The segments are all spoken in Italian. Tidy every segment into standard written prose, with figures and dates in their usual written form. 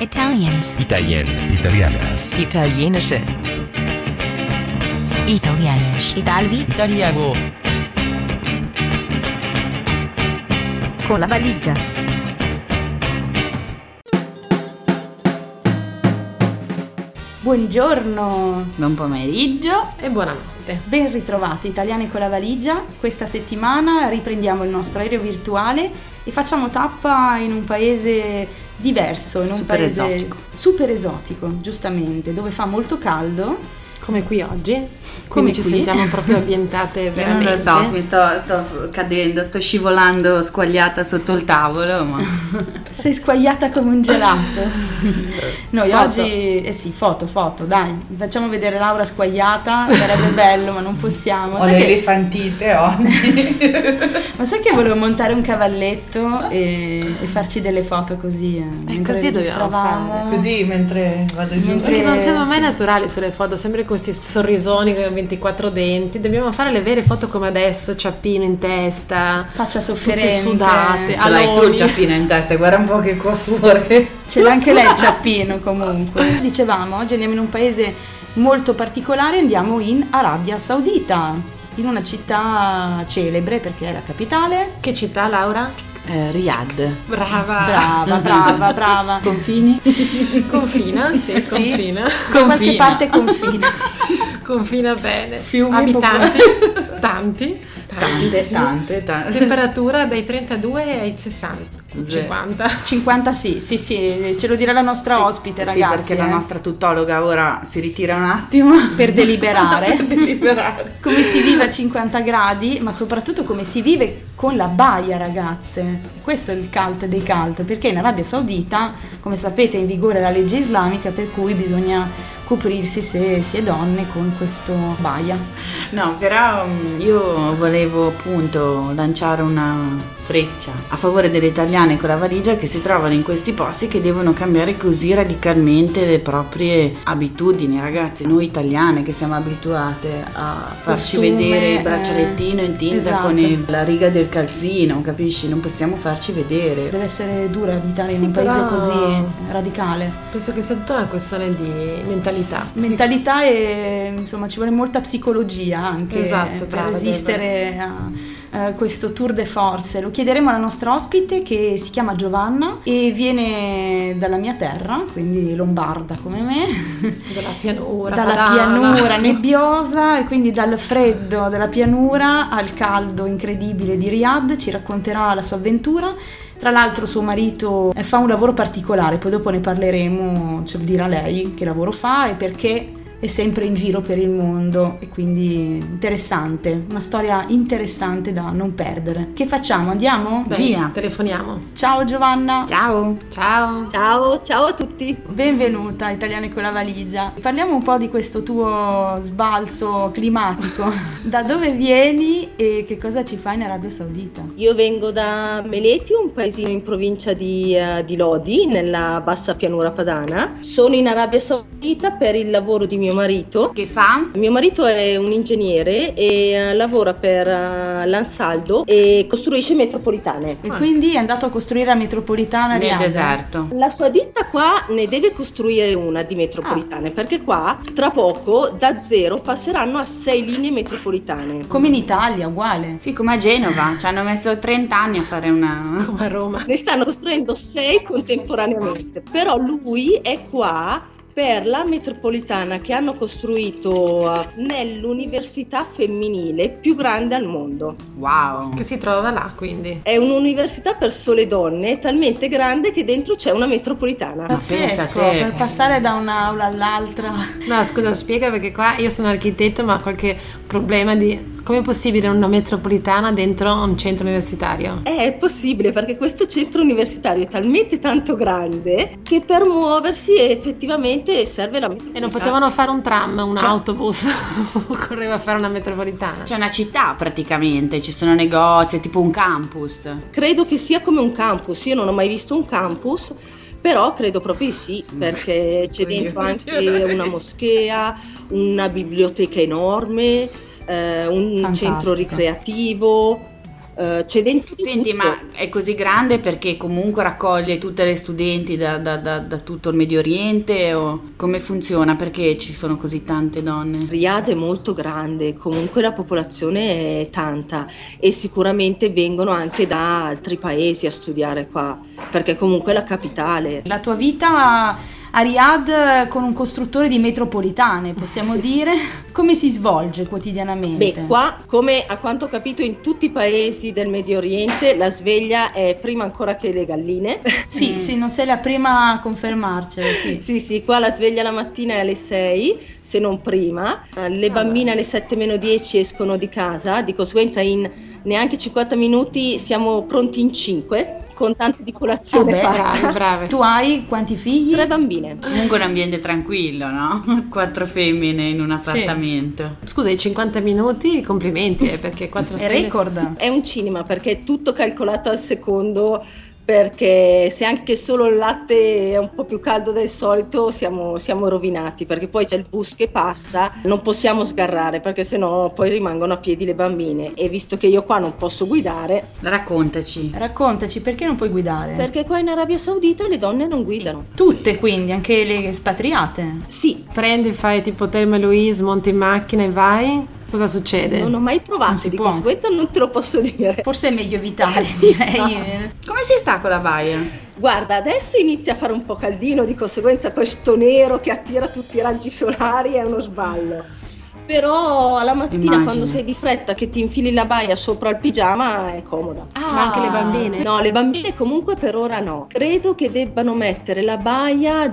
Italians. Italien. Italianas. Italienische. Italianisch. Italvi. Italiano. Con la valigia. Buongiorno, Buon pomeriggio. e buonanotte. Ben ritrovati Italiani con la valigia. Questa settimana riprendiamo il nostro aereo virtuale e facciamo tappa in un paese diverso, in un Super paese esotico. super esotico, giustamente, dove fa molto caldo. Come qui oggi, Come quindi ci qui. sentiamo proprio ambientate Io non veramente. lo so, mi sto cadendo, sto scivolando squagliata sotto il tavolo, ma Sei squagliata come un gelato. Noi Foto. oggi, sì, foto, dai, facciamo vedere Laura squagliata, sarebbe bello, ma non possiamo. ho le elefantite oggi. Ma sai che volevo montare un cavalletto e farci delle foto così? Mentre così dobbiamo registravamo. fare. Così mentre vado giù. Mentre- Perché non siamo mai sì. naturali sulle foto, sempre con questi sorrisoni con 24 denti. Dobbiamo fare le vere foto come adesso, ciappino in testa, Faccia tutte sofferente. sudate. Ce l'hai tu aloni. il ciappino in testa, guarda un po' che coiffure. Ce l'ha anche lei il ciappino comunque. Dicevamo, oggi andiamo in un paese molto particolare, andiamo in Arabia Saudita, in una città celebre perché è la capitale. Che città, Laura? Riyadh. Brava. Brava. Confini? Confina, sì, Sì. confina. Da qualche parte confina. Confina bene. Fiumi Abitanti, tanti. Tantissimi. Tante. Temperatura dai 32 ai 60, 50. 50 sì, ce lo dirà la nostra ospite, Sì, ragazzi. perché la nostra tutologa ora si ritira un attimo. Per deliberare. Per deliberare. Come si vive a 50 gradi, ma soprattutto come si vive con la baia, ragazze. Questo è il cult dei cult, perché in Arabia Saudita, come sapete, è in vigore la legge islamica, per cui bisogna coprirsi se si è donne con questo baia. No, però io volevo appunto lanciare una freccia a favore delle italiane con la valigia che si trovano in questi posti che devono cambiare così radicalmente le proprie abitudini, ragazzi. Noi italiane che siamo abituate a farci Costume, vedere il braccialettino in tinta esatto. con la riga del calzino, capisci? Non possiamo farci vedere. Deve essere dura abitare in Sì, un paese però- così radicale. Penso che sia tutta una questione di mentalità. Mentalità e insomma ci vuole molta psicologia anche Esatto, per brava, resistere a questo tour de force. Lo chiederemo alla nostra ospite che si chiama Giovanna e viene dalla mia terra, quindi lombarda come me, Dalla pianura. dalla padana. pianura nebbiosa e quindi dal freddo della pianura al caldo incredibile di Riyadh. Ci racconterà la sua avventura. Tra l'altro suo marito fa un lavoro particolare, poi dopo ne parleremo, ce lo dirà lei che lavoro fa e perché è sempre in giro per il mondo e quindi interessante, una storia interessante da non perdere. Che facciamo? Andiamo? Dai, Via. telefoniamo. Ciao Giovanna! Ciao! Ciao. Ciao a tutti. Benvenuta Italiani con la valigia. Parliamo un po' di questo tuo sbalzo climatico. Da dove vieni e che cosa ci fai in Arabia Saudita? Io vengo da Meleti, un paesino in provincia di Lodi, nella bassa pianura padana. Sono in Arabia Saudita per il lavoro di mio marito. Che fa? Mio marito è un ingegnere e lavora per l'Ansaldo e costruisce metropolitane. E quindi è andato a costruire la metropolitana a Nel Riyadh. deserto. La sua ditta qua ne deve costruire una di metropolitane perché qua tra poco da 0 passeranno a 6 linee metropolitane. Come in Italia, uguale. Sì, come a Genova, ci hanno messo 30 anni a fare una... Come a Roma. Ne stanno costruendo 6 contemporaneamente, però lui è qua per la metropolitana che hanno costruito nell'università femminile più grande al mondo. Wow! Che si trova là, quindi. È un'università per sole donne, talmente grande che dentro c'è una metropolitana. Pazzesco, pensa te. per passare da un'aula all'altra. No, scusa, spiega perché qua io sono architetto, ma ho qualche problema di come è possibile una metropolitana dentro un centro universitario? È possibile perché questo centro universitario è talmente tanto grande che per muoversi effettivamente serve la metropolitana. E non potevano fare un tram, un autobus, occorreva fare una metropolitana. C'è una città praticamente, ci sono negozi, è tipo un campus. Credo che sia come un campus, io non ho mai visto un campus, però credo proprio di sì, perché c'è dentro anche una moschea, una biblioteca enorme, un Fantastico. centro ricreativo. c'è dentro di Senti, tutto. ma è così grande perché comunque raccoglie tutte le studenti da tutto il Medio Oriente, o come funziona? Perché ci sono così tante donne? Riyadh è molto grande, comunque la popolazione è tanta e sicuramente vengono anche da altri paesi a studiare qua, perché comunque è la capitale. La tua vita a Riyadh con un costruttore di metropolitane, possiamo dire, come si svolge quotidianamente? Beh, qua, come a quanto ho capito in tutti i paesi del Medio Oriente, la sveglia è prima ancora che le galline. Sì, sì, non sei la prima a confermarcelo, sì. Sì, qua la sveglia la mattina è alle 6, se non prima. Le bambine alle 7:10 escono di casa, di conseguenza in neanche 50 minuti siamo pronti in 5, con tanto di colazione fatta. Brave. Tu hai quanti figli? 3 bambine. Comunque un ambiente tranquillo, no? 4 femmine in un appartamento. Scusa, i 50 minuti, complimenti, perché 4 È record. È un cinema perché è tutto calcolato al secondo, perché se anche solo il latte è un po' più caldo del solito siamo rovinati, perché poi c'è il bus che passa, non possiamo sgarrare perché sennò poi rimangono a piedi le bambine, e visto che io qua non posso guidare, Raccontaci. Raccontaci, perché non puoi guidare? perché qua in Arabia Saudita le donne non guidano. Tutte, quindi, anche le espatriate? Sì, Prendi, fai tipo Thelma e Louise, monti in macchina e vai? Cosa succede? non ho mai Non provato, si di può. conseguenza non te lo posso dire. Forse è meglio evitare, direi. Come si sta con la baia? Guarda, adesso inizia a fare un po' caldino, di conseguenza questo nero che attira tutti i raggi solari è uno sballo. Però alla mattina Immagino. quando sei di fretta che ti infili la baia sopra il pigiama è comoda. Ma anche le bambine? No, le bambine comunque per ora no. Credo che debbano mettere la baia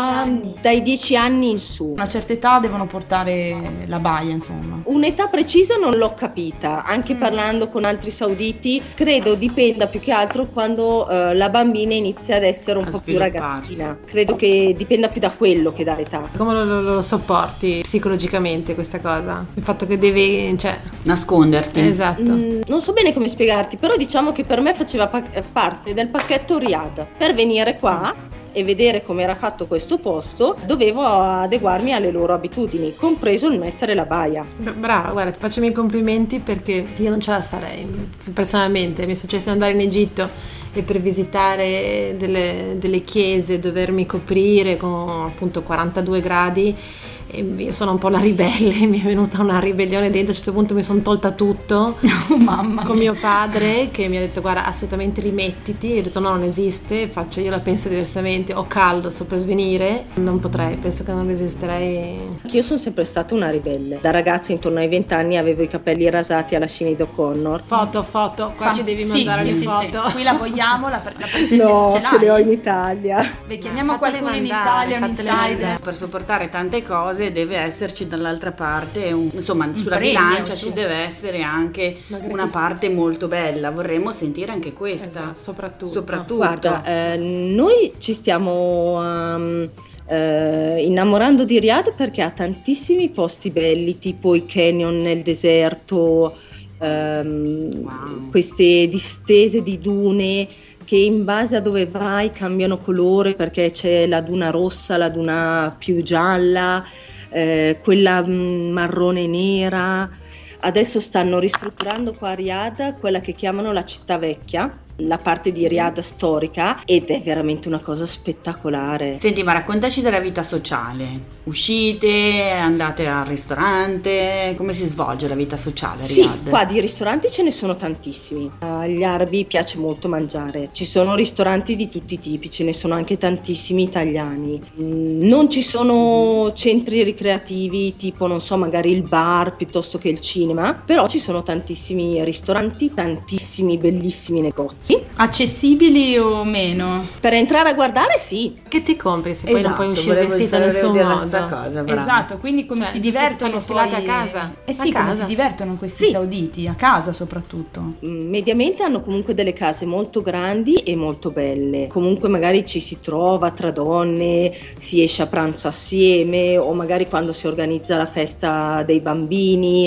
dai 10 anni in su. A una certa età devono portare la baia, insomma. Un'età precisa non l'ho capita, anche parlando con altri sauditi, credo dipenda più che altro quando la bambina inizia ad essere un A po' più svilupparsi. ragazzina. Credo che dipenda più da quello che dall'età. Come lo sopporti psicologicamente questa cosa? Il fatto che devi, cioè, Nasconderti. esatto. Non so bene come spiegarti, però diciamo che per me faceva parte del pacchetto Riyadh. Per venire qua e vedere come era fatto questo posto, dovevo adeguarmi alle loro abitudini, compreso il mettere la baia. Brava, guarda, ti faccio i miei complimenti perché io non ce la farei. Personalmente mi è successo di andare in Egitto e per visitare delle chiese, dovermi coprire con appunto 42 gradi. E io sono un po' la ribelle, mi è venuta una ribellione dentro, a un certo punto mi sono tolta tutto. Oh, mamma Con mia. mio padre che mi ha detto guarda assolutamente rimettiti, io ho detto no, non esiste, io la penso diversamente, ho caldo, sto per svenire, non potrei, penso che non resisterei. Io sono sempre stata una ribelle. Da ragazza intorno ai 20 anni avevo i capelli rasati alla Sinead O'Connor. Foto, qua ci devi mandare le foto. Qui la vogliamo, la No, ce ce l'hai? le ho in Italia. Beh, chiamiamo Fatele qualcuno in mandare, Italia, un fatele insider. mandare. Per sopportare tante cose deve esserci dall'altra parte insomma sulla premio, bilancia sì. ci deve essere anche una parte molto bella, vorremmo sentire anche questa. Esatto, soprattutto. Guarda, noi ci stiamo innamorando di Riyadh perché ha tantissimi posti belli, tipo i canyon nel deserto, Wow. queste distese di dune che in base a dove vai cambiano colore, perché c'è la duna rossa, la duna più gialla, quella marrone e nera. Adesso stanno ristrutturando qua a Riyadh quella che chiamano la città vecchia, la parte di Riyadh storica, ed è veramente una cosa spettacolare. Senti, ma raccontaci della vita sociale. Uscite, andate al ristorante, come si svolge la vita sociale a Sì, Riyadh? qua di ristoranti ce ne sono tantissimi. Agli arabi piace molto mangiare. Ci sono ristoranti di tutti i tipi, ce ne sono anche tantissimi italiani. Non ci sono centri ricreativi tipo, non so, magari il bar piuttosto che il cinema, però ci sono tantissimi ristoranti, tantissimi bellissimi negozi. Accessibili o meno? Per entrare a guardare, sì. Che ti compri se poi non puoi uscire volevo vestita in volevo nessun dire modo? questa cosa, brava. Esatto, quindi come Cioè, si giusto divertono fare le sfilate poi a casa? sì, A come casa. si divertono questi Sì. sauditi, a casa soprattutto. Mediamente hanno comunque delle case molto grandi e molto belle. Comunque magari ci si trova tra donne, si esce a pranzo assieme, o magari quando si organizza la festa dei bambini.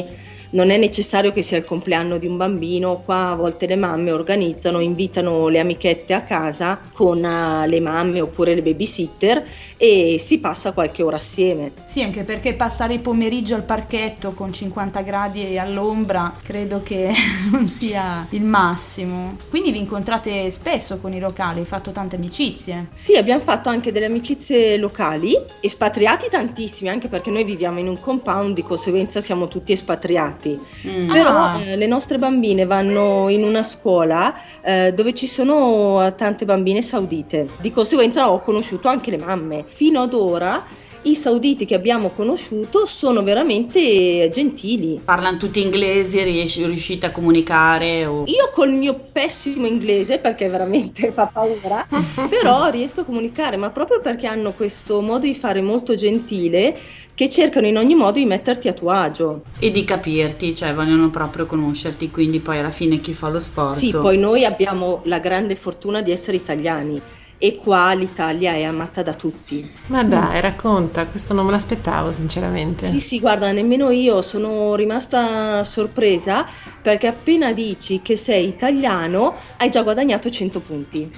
non è necessario che sia il compleanno di un bambino, qua a volte le mamme organizzano, invitano le amichette a casa con le mamme oppure le babysitter e si passa qualche ora assieme. Sì, anche perché passare il pomeriggio al parchetto con 50 gradi all'ombra credo che non sia il massimo. Quindi vi incontrate spesso con i locali, hai fatto tante amicizie? Sì, abbiamo fatto anche delle amicizie locali, espatriati tantissimi, anche perché noi viviamo in un compound, di conseguenza siamo tutti espatriati. Però le nostre bambine vanno in una scuola dove ci sono tante bambine saudite, di conseguenza ho conosciuto anche le mamme. Fino ad ora i sauditi che abbiamo conosciuto sono veramente gentili. Parlano tutti inglesi, riuscite a comunicare? Io col mio pessimo inglese, perché veramente fa paura, però riesco a comunicare, ma proprio perché hanno questo modo di fare molto gentile, che cercano in ogni modo di metterti a tuo agio. E di capirti, cioè vogliono proprio conoscerti, quindi poi alla fine chi fa lo sforzo. Sì, poi noi abbiamo la grande fortuna di essere italiani e qua l'Italia è amata da tutti. Ma dai, racconta, questo non me l'aspettavo sinceramente. Sì, guarda, nemmeno io sono rimasta sorpresa, perché appena dici che sei italiano hai già guadagnato 100 punti.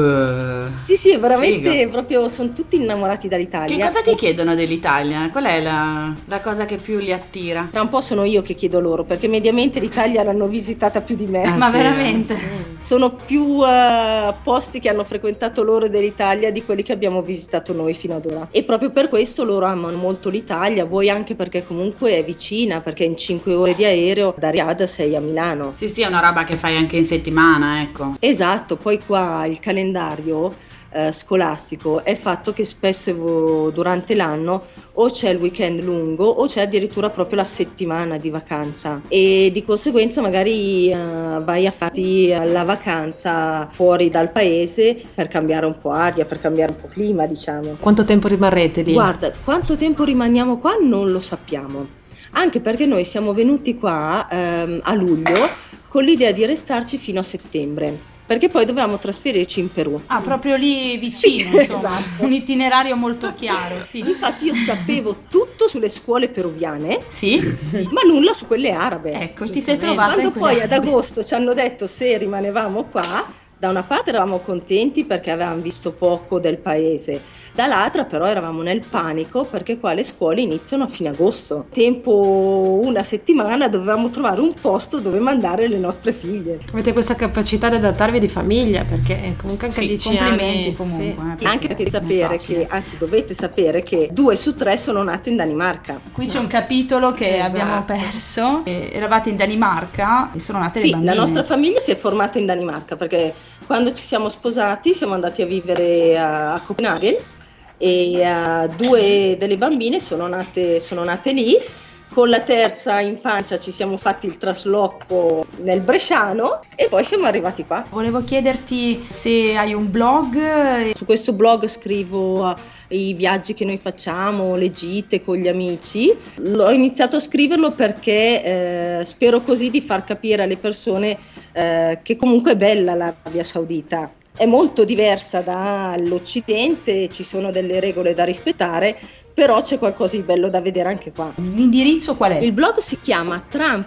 Sì, veramente figo. Proprio sono tutti innamorati dall'Italia. Che cosa ti chiedono dell'Italia? Qual è la cosa che più li attira? Tra un po' sono io che chiedo loro, perché mediamente l'Italia l'hanno visitata più di me. Ma sì, veramente? Sono più posti che hanno frequentato loro dell'Italia di quelli che abbiamo visitato noi fino ad ora. E proprio per questo loro amano molto l'Italia, vuoi anche perché comunque è vicina, perché in 5 ore di aereo da Riyadh sei a Milano. Sì, è una roba che fai anche in settimana, ecco. Esatto, poi qua il calendario scolastico è fatto che spesso durante l'anno o c'è il weekend lungo o c'è addirittura proprio la settimana di vacanza, e di conseguenza magari vai a farti la vacanza fuori dal paese per cambiare un po' aria, per cambiare un po' clima, diciamo. Quanto tempo rimarrete lì? Guarda, quanto tempo rimaniamo qua non lo sappiamo, anche perché noi siamo venuti qua a luglio con l'idea di restarci fino a settembre, perché poi dovevamo trasferirci in Perù. Ah, proprio lì vicino, Sì, insomma, esatto. un itinerario molto chiaro, sì. Infatti io sapevo tutto sulle scuole peruviane, Sì? ma nulla su quelle arabe. Ecco, ti sei trovata Quando in poi quelle ad agosto ci hanno detto se rimanevamo qua, da una parte eravamo contenti perché avevamo visto poco del paese, dall'altra però eravamo nel panico perché qua le scuole iniziano a fine agosto. Tempo una settimana dovevamo trovare un posto dove mandare le nostre figlie. Avete questa capacità di adattarvi di famiglia, perché comunque anche a Sì, 10 complimenti anni comunque. sì. Anche perché non è sapere facile. che, anzi dovete sapere che 2 su 3 sono nate in Danimarca. Qui c'è un capitolo che Esatto. abbiamo perso. Eravate in Danimarca e sono nate le Sì, bambine. la nostra famiglia si è formata in Danimarca perché quando ci siamo sposati siamo andati a vivere a Copenaghen e 2 delle bambine sono nate lì. Con la terza in pancia ci siamo fatti il trasloco nel Bresciano e poi siamo arrivati qua. Volevo chiederti se hai un blog. Su questo blog scrivo i viaggi che noi facciamo, le gite con gli amici. Ho iniziato a scriverlo perché spero così di far capire alle persone che comunque è bella l'Arabia Saudita. È molto diversa dall'Occidente, ci sono delle regole da rispettare, però c'è qualcosa di bello da vedere anche qua. L'indirizzo qual è? Il blog si chiama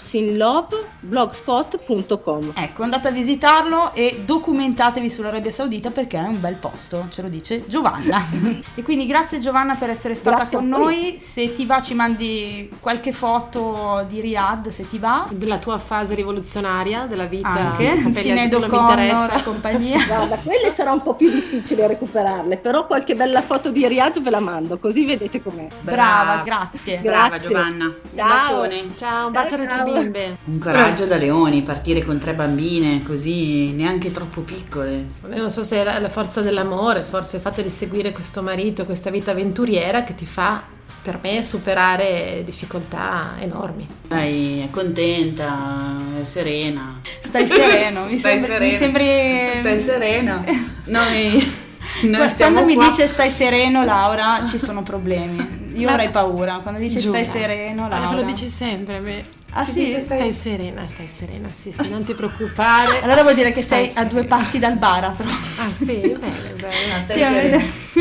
trumpsinloveblogspot.com. Ecco, andate a visitarlo e documentatevi sull'Arabia Saudita perché è un bel posto, ce lo dice Giovanna. E quindi grazie Giovanna per essere stata Grazie con a voi. noi. Se ti va ci mandi qualche foto di Riyadh, se ti va. Della tua fase rivoluzionaria, della vita, Anche capelli Sinead a culo, mi O'Connor interessa. e compagnia. Guarda, quelle sarà un po' più difficile recuperarle, però qualche bella foto di Riyadh ve la mando, così vedete com'è. Brava, grazie. Brava Grazie. Giovanna. Un Ciao. bacione. Ciao, un bacio alle tue Ciao. bimbe. Un coraggio da leoni, partire con 3 bambine così, neanche troppo piccole. Io non so se è la forza dell'amore, forse il fatto di seguire questo marito, questa vita avventuriera che ti fa, per me, superare difficoltà enormi. Dai, è contenta, è serena. Stai sereno, mi Stai sembri Stai serena. Noi Quando siamo mi qua. dice stai sereno Laura ci sono problemi. Io avrei paura quando dice Giulia, stai sereno guarda, Laura. me lo dici sempre a me. Ah, Ti sì? dico, stai serena, sì, non ti preoccupare. Allora vuol dire che Stai sei a 2 passi dal baratro. Ah sì, bene. Stai Sì, serena.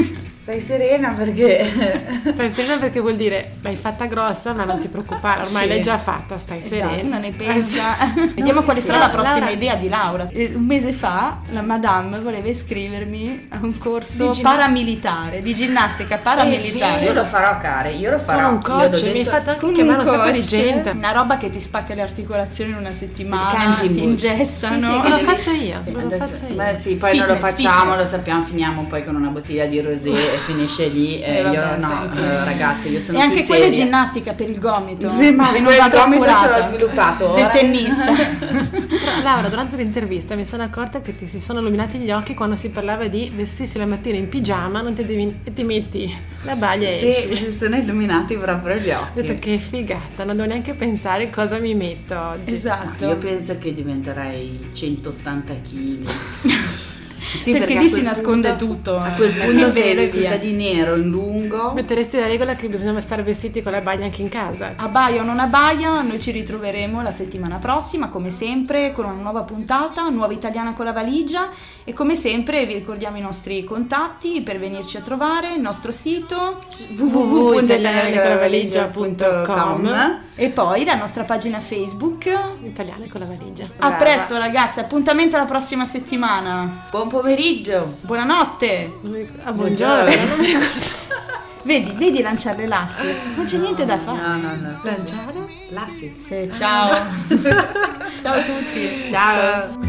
Stai serena perché... Stai serena perché vuol dire l'hai fatta grossa, ma non ti preoccupare, ormai Sì. l'hai già fatta, stai serena. Esatto, ne pensa. Vediamo quale sarà la prossima Laura- idea di Laura. Un mese fa la madame voleva iscrivermi a un corso Di paramilitare, di ginnastica paramilitare. Io lo farò, care, io lo farò. Con un Io coach, l'ho mi hai detto- fatto anche Con chiamare un un sacco di coach, gente. una roba che ti spacca le articolazioni in una settimana, Il camping ti boot. ingessano. Sì, che lo devi- faccio io, lo Adesso- faccio io. Beh sì, poi non lo Fitness, facciamo, fitness. lo sappiamo, finiamo poi con una bottiglia di rosé e finisce lì. Vabbè, Io no, senti. ragazzi, io sono E anche più quella è seria. ginnastica per il gomito. Sì, ma che non quel va gomito ce trascurata. l'ho sviluppato Del ora. tennista. Però, Laura, durante l'intervista mi sono accorta che ti si sono illuminati gli occhi quando si parlava di vestirsi la mattina in pigiama, non ti devi, e ti metti la baglia e Sì, esci. si sono illuminati proprio gli Ho detto occhi. che figata, non devo neanche pensare cosa mi metto oggi. Esatto. Io penso che diventerei 180 kg. Sì, Perché a lì quel si nasconde punto- tutto. A quel Nel punto sei velo e vestita via. di nero in lungo. Metteresti la regola che bisogna stare vestiti con la baglia anche in casa. Abbaia o non abbaia, noi ci ritroveremo la settimana prossima, come sempre, con una nuova puntata, nuova italiana con la valigia, e come sempre vi ricordiamo i nostri contatti per venirci a trovare, il nostro sito www.italianecolavaligia.com e poi la nostra pagina Facebook. Italiane con la valigia. A presto ragazzi, appuntamento alla prossima settimana. Buon pomeriggio. Buonanotte. Ah, buongiorno, non mi ricordo. Vedi lanciare l'assist, non c'è niente da fare. No. Lanciare? L'assist. Sì, ciao. Ciao a tutti. Ciao.